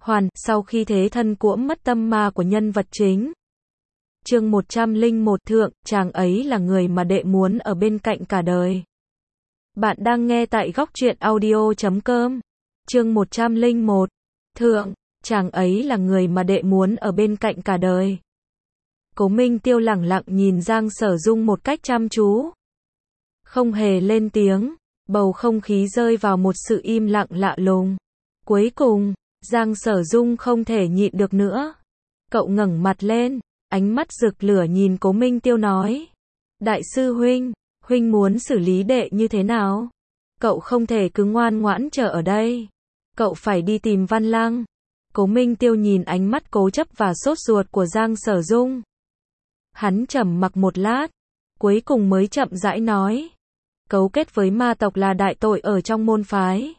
sau khi thế thân cuỗm mất tâm ma của nhân vật chính. Chương 101 Thượng, chàng ấy là người mà đệ muốn ở bên cạnh cả đời. Bạn đang nghe tại góc truyện audio.com. Chương 101 Thượng, chàng ấy là người mà đệ muốn ở bên cạnh cả đời. Cố Minh Tiêu lẳng lặng nhìn Giang Sở Dung một cách chăm chú. Không hề lên tiếng, bầu không khí rơi vào một sự im lặng lạ lùng. Cuối cùng, Giang Sở Dung không thể nhịn được nữa. Cậu ngẩng mặt lên, ánh mắt rực lửa nhìn Cố Minh Tiêu nói. Đại sư huynh, huynh muốn xử lý đệ như thế nào? Cậu không thể cứ ngoan ngoãn chờ ở đây. Cậu phải đi tìm Văn Lăng. Cố Minh Tiêu nhìn ánh mắt cố chấp và sốt ruột của Giang Sở Dung. Hắn trầm mặc một lát, cuối cùng mới chậm rãi nói. Cấu kết với ma tộc là đại tội ở trong môn phái.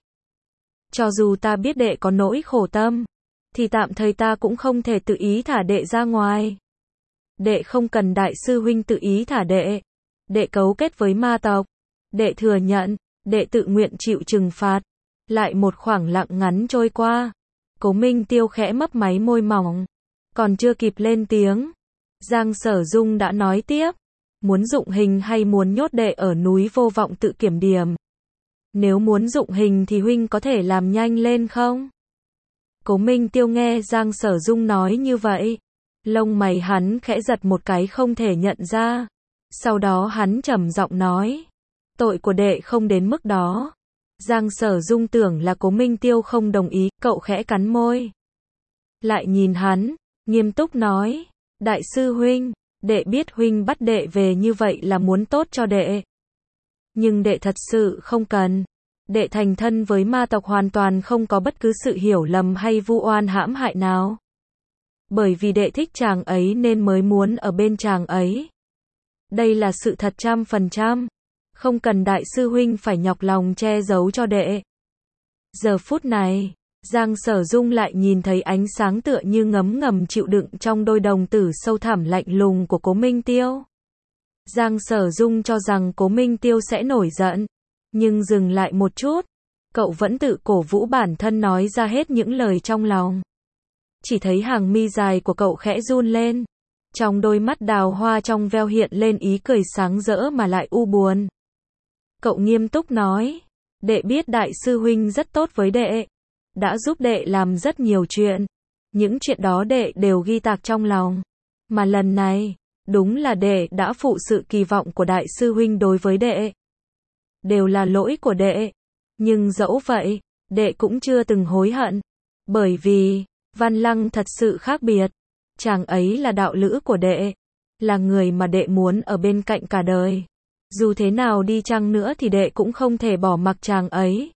Cho dù ta biết đệ có nỗi khổ tâm, thì tạm thời ta cũng không thể tự ý thả đệ ra ngoài. Đệ không cần đại sư huynh tự ý thả đệ. Đệ cấu kết với ma tộc. Đệ thừa nhận, đệ tự nguyện chịu trừng phạt. Lại một khoảng lặng ngắn trôi qua. Cố Minh Tiêu khẽ mấp máy môi mỏng. Còn chưa kịp lên tiếng, Giang Sở Dung đã nói tiếp. Muốn dụng hình hay muốn nhốt đệ ở núi Vô Vọng tự kiểm điểm? Nếu muốn dụng hình thì huynh có thể làm nhanh lên không? Cố Minh Tiêu nghe Giang Sở Dung nói như vậy, lông mày hắn khẽ giật một cái không thể nhận ra. Sau đó hắn trầm giọng nói, tội của đệ không đến mức đó. Giang Sở Dung tưởng là Cố Minh Tiêu không đồng ý, cậu khẽ cắn môi. Lại nhìn hắn, nghiêm túc nói, đại sư huynh, đệ biết huynh bắt đệ về như vậy là muốn tốt cho đệ. Nhưng đệ thật sự không cần. Đệ thành thân với ma tộc hoàn toàn không có bất cứ sự hiểu lầm hay vu oan hãm hại nào. Bởi vì đệ thích chàng ấy nên mới muốn ở bên chàng ấy. Đây là sự thật 100%. Không cần đại sư huynh phải nhọc lòng che giấu cho đệ. Giờ phút này, Giang Sở Dung lại nhìn thấy ánh sáng tựa như ngấm ngầm chịu đựng trong đôi đồng tử sâu thẳm lạnh lùng của Cố Minh Tiêu. Giang Sở Dung cho rằng Cố Minh Tiêu sẽ nổi giận, nhưng dừng lại một chút, cậu vẫn tự cổ vũ bản thân nói ra hết những lời trong lòng. Chỉ thấy hàng mi dài của cậu khẽ run lên, trong đôi mắt đào hoa trong veo hiện lên ý cười sáng rỡ mà lại u buồn. Cậu nghiêm túc nói, đệ biết đại sư huynh rất tốt với đệ, đã giúp đệ làm rất nhiều chuyện. Những chuyện đó đệ đều ghi tạc trong lòng. Mà lần này, đúng là đệ đã phụ sự kỳ vọng của đại sư huynh đối với đệ. Đều là lỗi của đệ. Nhưng dẫu vậy, đệ cũng chưa từng hối hận. Bởi vì, Văn Lăng thật sự khác biệt. Chàng ấy là đạo lữ của đệ. Là người mà đệ muốn ở bên cạnh cả đời. Dù thế nào đi chăng nữa thì đệ cũng không thể bỏ mặc chàng ấy.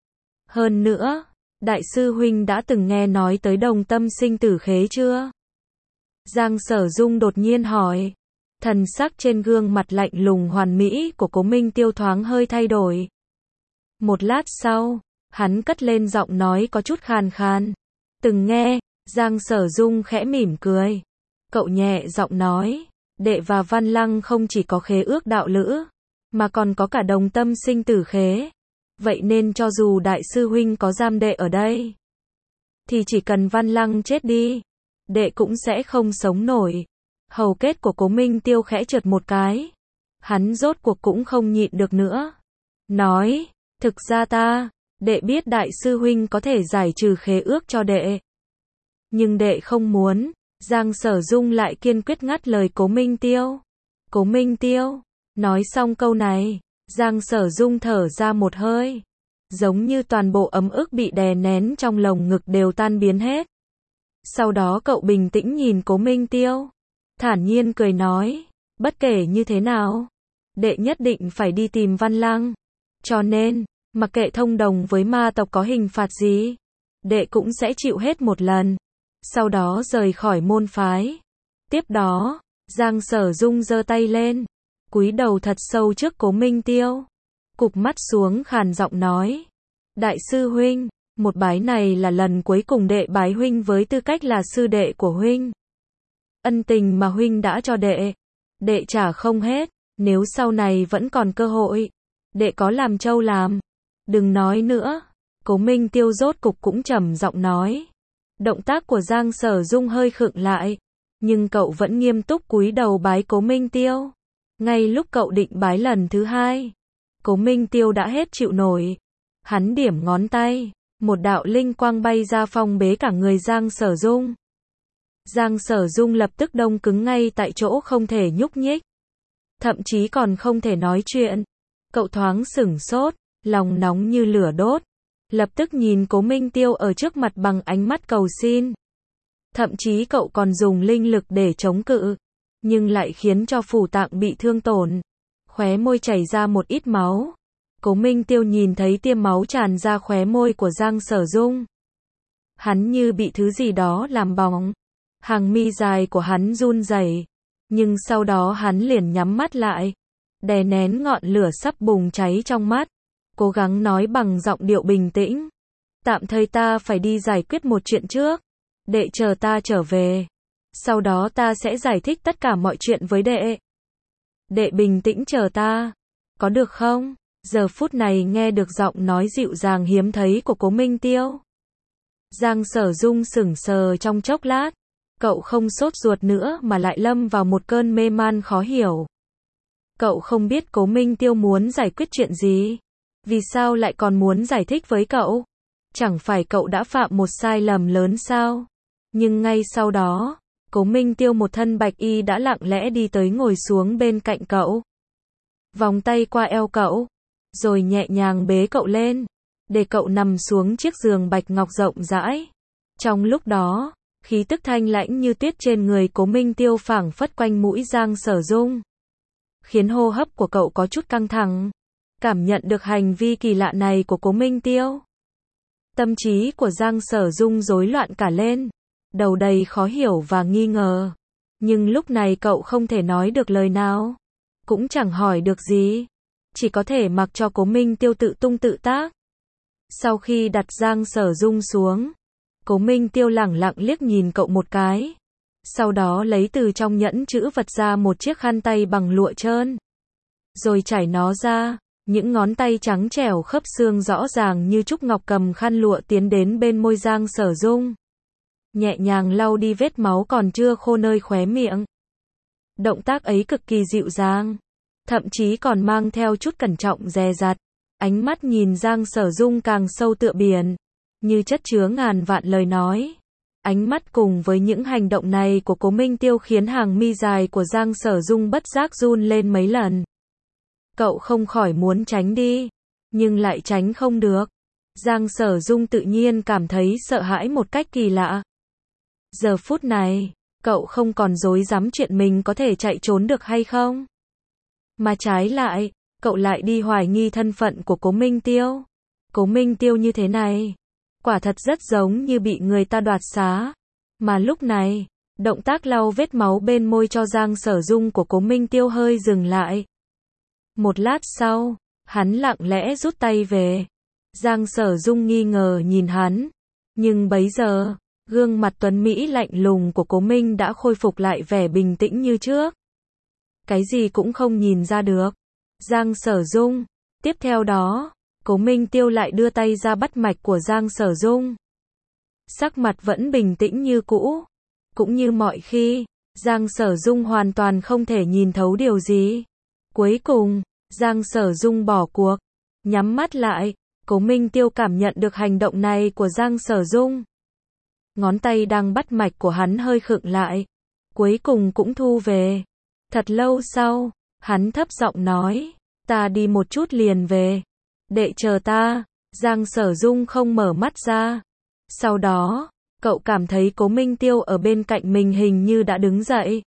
Hơn nữa, đại sư huynh đã từng nghe nói tới đồng tâm sinh tử khế chưa? Giang Sở Dung đột nhiên hỏi. Thần sắc trên gương mặt lạnh lùng hoàn mỹ của Cố Minh Tiêu thoáng hơi thay đổi. Một lát sau, hắn cất lên giọng nói có chút khàn khàn. Từng nghe. Giang Sở Dung khẽ mỉm cười. Cậu nhẹ giọng nói, đệ và Văn Lăng không chỉ có khế ước đạo lữ, mà còn có cả đồng tâm sinh tử khế. Vậy nên cho dù đại sư huynh có giam đệ ở đây, thì chỉ cần Văn Lăng chết đi, đệ cũng sẽ không sống nổi. Hầu kết của Cố Minh Tiêu khẽ trượt một cái. Hắn rốt cuộc cũng không nhịn được nữa. Nói, thực ra đệ biết đại sư huynh có thể giải trừ khế ước cho đệ. Nhưng đệ không muốn. Giang Sở Dung lại kiên quyết ngắt lời Cố Minh Tiêu. Cố Minh Tiêu, nói xong câu này, Giang Sở Dung thở ra một hơi. Giống như toàn bộ ấm ức bị đè nén trong lồng ngực đều tan biến hết. Sau đó cậu bình tĩnh nhìn Cố Minh Tiêu. Thản nhiên cười nói, bất kể như thế nào, đệ nhất định phải đi tìm Văn Lăng. Cho nên, mặc kệ thông đồng với ma tộc có hình phạt gì, đệ cũng sẽ chịu hết một lần. Sau đó rời khỏi môn phái. Tiếp đó, Giang Sở Dung giơ tay lên, cúi đầu thật sâu trước Cố Minh Tiêu. Cụp mắt xuống khàn giọng nói, đại sư huynh, một bái này là lần cuối cùng đệ bái huynh với tư cách là sư đệ của huynh. Ân tình mà huynh đã cho đệ trả không hết. Nếu sau này vẫn còn cơ hội, đệ có làm trâu làm. Đừng nói nữa. Cố Minh Tiêu rốt cục cũng trầm giọng nói. Động tác của Giang Sở Dung hơi khựng lại, nhưng cậu vẫn nghiêm túc cúi đầu bái Cố Minh Tiêu. Ngay lúc cậu định bái lần thứ hai, Cố Minh Tiêu đã hết chịu nổi. Hắn điểm ngón tay, một đạo linh quang bay ra phong bế cả người Giang Sở Dung. Giang Sở Dung lập tức đông cứng ngay tại chỗ không thể nhúc nhích. Thậm chí còn không thể nói chuyện. Cậu thoáng sửng sốt, lòng nóng như lửa đốt. Lập tức nhìn Cố Minh Tiêu ở trước mặt bằng ánh mắt cầu xin. Thậm chí cậu còn dùng linh lực để chống cự, nhưng lại khiến cho phủ tạng bị thương tổn. Khóe môi chảy ra một ít máu. Cố Minh Tiêu nhìn thấy tiêm máu tràn ra khóe môi của Giang Sở Dung. Hắn như bị thứ gì đó làm bỏng. Hàng mi dài của hắn run rẩy, nhưng sau đó hắn liền nhắm mắt lại, đè nén ngọn lửa sắp bùng cháy trong mắt, cố gắng nói bằng giọng điệu bình tĩnh. Tạm thời ta phải đi giải quyết một chuyện trước, đệ chờ ta trở về. Sau đó ta sẽ giải thích tất cả mọi chuyện với đệ. Đệ bình tĩnh chờ ta, có được không? Giờ phút này nghe được giọng nói dịu dàng hiếm thấy của Cố Minh Tiêu. Giang Sở Dung sững sờ trong chốc lát. Cậu không sốt ruột nữa mà lại lâm vào một cơn mê man khó hiểu. Cậu không biết Cố Minh Tiêu muốn giải quyết chuyện gì. Vì sao lại còn muốn giải thích với cậu? Chẳng phải cậu đã phạm một sai lầm lớn sao? Nhưng ngay sau đó, Cố Minh Tiêu một thân bạch y đã lặng lẽ đi tới ngồi xuống bên cạnh cậu. Vòng tay qua eo cậu, rồi nhẹ nhàng bế cậu lên, để cậu nằm xuống chiếc giường bạch ngọc rộng rãi. Trong lúc đó, khí tức thanh lãnh như tuyết trên người Cố Minh Tiêu phảng phất quanh mũi Giang Sở Dung, khiến hô hấp của cậu có chút căng thẳng. Cảm nhận được hành vi kỳ lạ này của Cố Minh Tiêu, tâm trí của Giang Sở Dung rối loạn cả lên, đầu đầy khó hiểu và nghi ngờ. Nhưng lúc này cậu không thể nói được lời nào, cũng chẳng hỏi được gì, chỉ có thể mặc cho Cố Minh Tiêu tự tung tự tác. Sau khi đặt Giang Sở Dung xuống, Cố Minh Tiêu lẳng lặng liếc nhìn cậu một cái. Sau đó lấy từ trong nhẫn trữ vật ra một chiếc khăn tay bằng lụa trơn. Rồi trải nó ra, những ngón tay trắng trẻo khớp xương rõ ràng như trúc ngọc cầm khăn lụa tiến đến bên môi Giang Sở Dung. Nhẹ nhàng lau đi vết máu còn chưa khô nơi khóe miệng. Động tác ấy cực kỳ dịu dàng, thậm chí còn mang theo chút cẩn trọng dè dặt. Ánh mắt nhìn Giang Sở Dung càng sâu tựa biển, như chất chứa ngàn vạn lời nói. Ánh mắt cùng với những hành động này của Cố Minh Tiêu khiến hàng mi dài của Giang Sở Dung bất giác run lên mấy lần. Cậu không khỏi muốn tránh đi, nhưng lại tránh không được. Giang Sở Dung tự nhiên cảm thấy sợ hãi một cách kỳ lạ. Giờ phút này, cậu không còn dối dám chuyện mình có thể chạy trốn được hay không. Mà trái lại, cậu lại đi hoài nghi thân phận của Cố Minh Tiêu. Cố Minh Tiêu như thế này, quả thật rất giống như bị người ta đoạt xá. Mà lúc này, động tác lau vết máu bên môi cho Giang Sở Dung của Cố Minh Tiêu hơi dừng lại. Một lát sau, hắn lặng lẽ rút tay về. Giang Sở Dung nghi ngờ nhìn hắn. Nhưng bấy giờ, gương mặt tuấn mỹ lạnh lùng của Cố Minh đã khôi phục lại vẻ bình tĩnh như trước. Cái gì cũng không nhìn ra được. Giang Sở Dung. Tiếp theo đó, Cố Minh Tiêu lại đưa tay ra bắt mạch của Giang Sở Dung. Sắc mặt vẫn bình tĩnh như cũ. Cũng như mọi khi, Giang Sở Dung hoàn toàn không thể nhìn thấu điều gì. Cuối cùng, Giang Sở Dung bỏ cuộc, nhắm mắt lại. Cố Minh Tiêu cảm nhận được hành động này của Giang Sở Dung. Ngón tay đang bắt mạch của hắn hơi khựng lại, cuối cùng cũng thu về. Thật lâu sau, hắn thấp giọng nói, ta đi một chút liền về. Đệ chờ ta. Giang Sở Dung không mở mắt ra. Sau đó, cậu cảm thấy Cố Minh Tiêu ở bên cạnh mình hình như đã đứng dậy.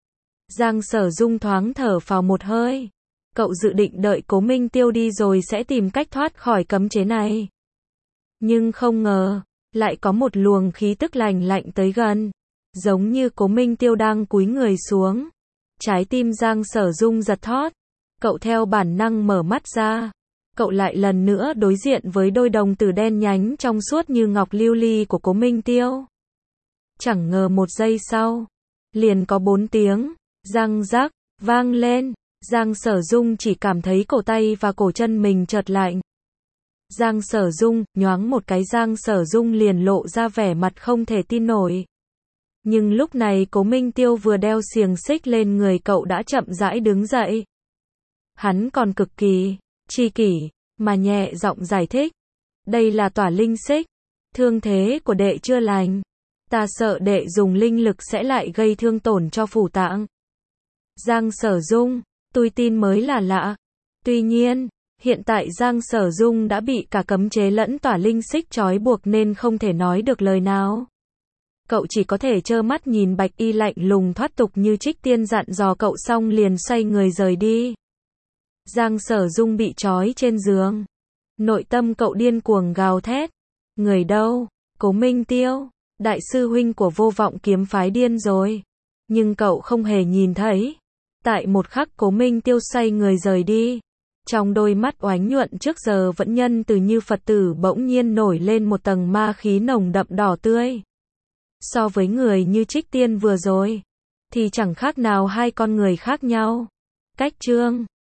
Giang Sở Dung thoáng thở phào một hơi. Cậu dự định đợi Cố Minh Tiêu đi rồi sẽ tìm cách thoát khỏi cấm chế này. Nhưng không ngờ, lại có một luồng khí tức lành lạnh tới gần. Giống như Cố Minh Tiêu đang cúi người xuống. Trái tim Giang Sở Dung giật thót. Cậu theo bản năng mở mắt ra. Cậu lại lần nữa đối diện với đôi đồng tử đen nhánh trong suốt như ngọc lưu ly của Cố Minh Tiêu. Chẳng ngờ một giây sau, liền có 4 tiếng, răng rắc, vang lên. Giang Sở Dung chỉ cảm thấy cổ tay và cổ chân mình chợt lạnh. Giang Sở Dung, nhoáng một cái Giang Sở Dung liền lộ ra vẻ mặt không thể tin nổi. Nhưng lúc này Cố Minh Tiêu vừa đeo xiềng xích lên người cậu đã chậm rãi đứng dậy. Hắn còn cực kỳ chi kỷ mà nhẹ giọng giải thích. Đây là tỏa linh xích. Thương thế của đệ chưa lành. Ta sợ đệ dùng linh lực sẽ lại gây thương tổn cho phủ tạng. Giang Sở Dung, tôi tin mới là lạ. Tuy nhiên, hiện tại Giang Sở Dung đã bị cả cấm chế lẫn tỏa linh xích trói buộc nên không thể nói được lời nào. Cậu chỉ có thể trơ mắt nhìn Bạch Y lạnh lùng thoát tục như Trích Tiên dặn dò cậu xong liền xoay người rời đi. Giang Sở Dung bị trói trên giường. Nội tâm cậu điên cuồng gào thét. Người đâu? Cố Minh Tiêu, đại sư huynh của Vô Vọng Kiếm phái điên rồi. Nhưng cậu không hề nhìn thấy. Tại một khắc Cố Minh Tiêu xoay người rời đi. Trong đôi mắt oánh nhuận trước giờ vẫn nhân từ như Phật tử bỗng nhiên nổi lên một tầng ma khí nồng đậm đỏ tươi. So với người như Trích Tiên vừa rồi, thì chẳng khác nào hai con người khác nhau. Cách chương